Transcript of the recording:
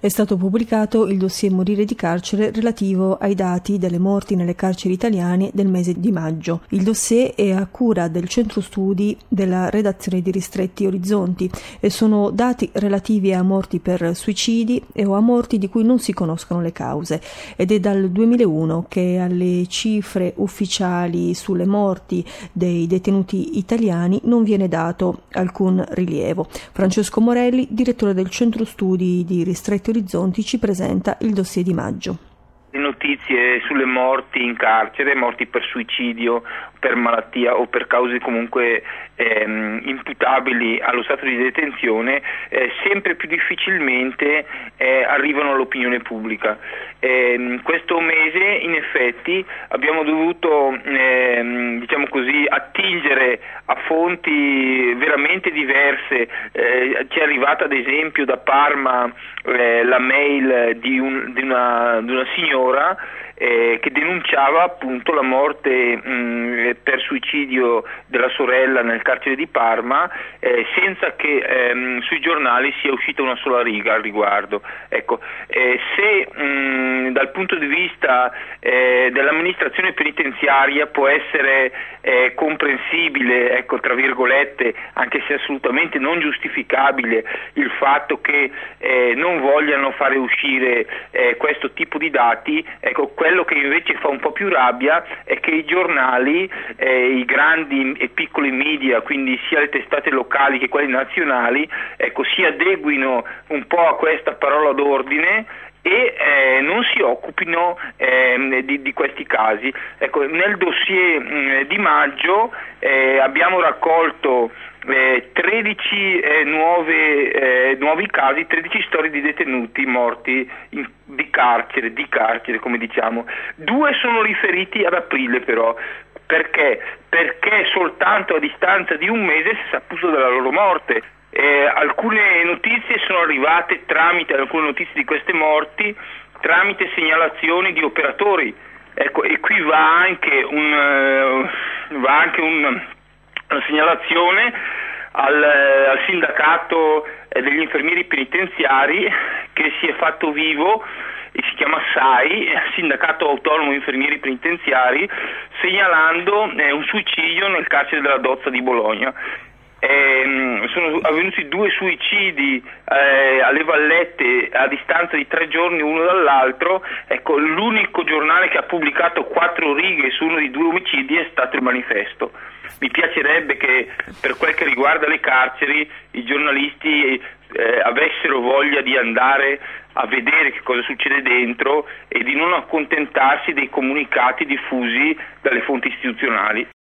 È stato pubblicato il dossier Morire di carcere relativo ai dati delle morti nelle carceri italiane del mese di maggio. Il dossier è a cura del centro studi della redazione di Ristretti Orizzonti e sono dati relativi a morti per suicidi e o a morti di cui non si conoscono le cause, ed è dal 2001 che alle cifre ufficiali sulle morti dei detenuti italiani non viene dato alcun rilievo. Francesco Morelli, direttore del centro studi di Ristretti Orizzonti, ci presenta il dossier di maggio. Le notizie sulle morti in carcere, morti per suicidio, per malattia o per cause comunque imputabili allo stato di detenzione, sempre più difficilmente arrivano all'opinione pubblica. Questo mese in effetti abbiamo dovuto attingere a fonti veramente diverse. Ci è arrivata ad esempio da Parma la mail di una signora che denunciava appunto la morte per suicidio della sorella nel carcere di Parma, senza che sui giornali sia uscita una sola riga al riguardo. Ecco, se dal punto di vista dell'amministrazione penitenziaria può essere comprensibile, ecco, tra virgolette, anche se assolutamente non giustificabile, il fatto che non vogliano fare uscire questo tipo di dati, ecco, quello che invece fa un po' più rabbia è che i giornali, i grandi e piccoli media, quindi sia le testate locali che quelle nazionali, ecco, si adeguino un po' a questa parola d'ordine e non si occupino di questi casi. Ecco, nel dossier di maggio abbiamo raccolto 13 nuovi casi, 13 storie di detenuti morti di carcere come diciamo. 2 sono riferiti ad aprile però. Perché? Perché soltanto a distanza di un mese si è saputo della loro morte. Alcune notizie sono arrivate alcune notizie di queste morti tramite segnalazioni di operatori. Ecco, e qui va anche una segnalazione al sindacato degli infermieri penitenziari, che si è fatto vivo e si chiama SAI, Sindacato Autonomo Infermieri Penitenziari, segnalando un suicidio nel carcere della Dozza di Bologna. Sono avvenuti 2 suicidi alle Vallette a distanza di 3 giorni uno dall'altro. Ecco, l'unico giornale che ha pubblicato 4 righe su uno dei 2 omicidi è stato il Manifesto. Mi piacerebbe che, per quel che riguarda le carceri, i giornalisti avessero voglia di andare a vedere che cosa succede dentro e di non accontentarsi dei comunicati diffusi dalle fonti istituzionali.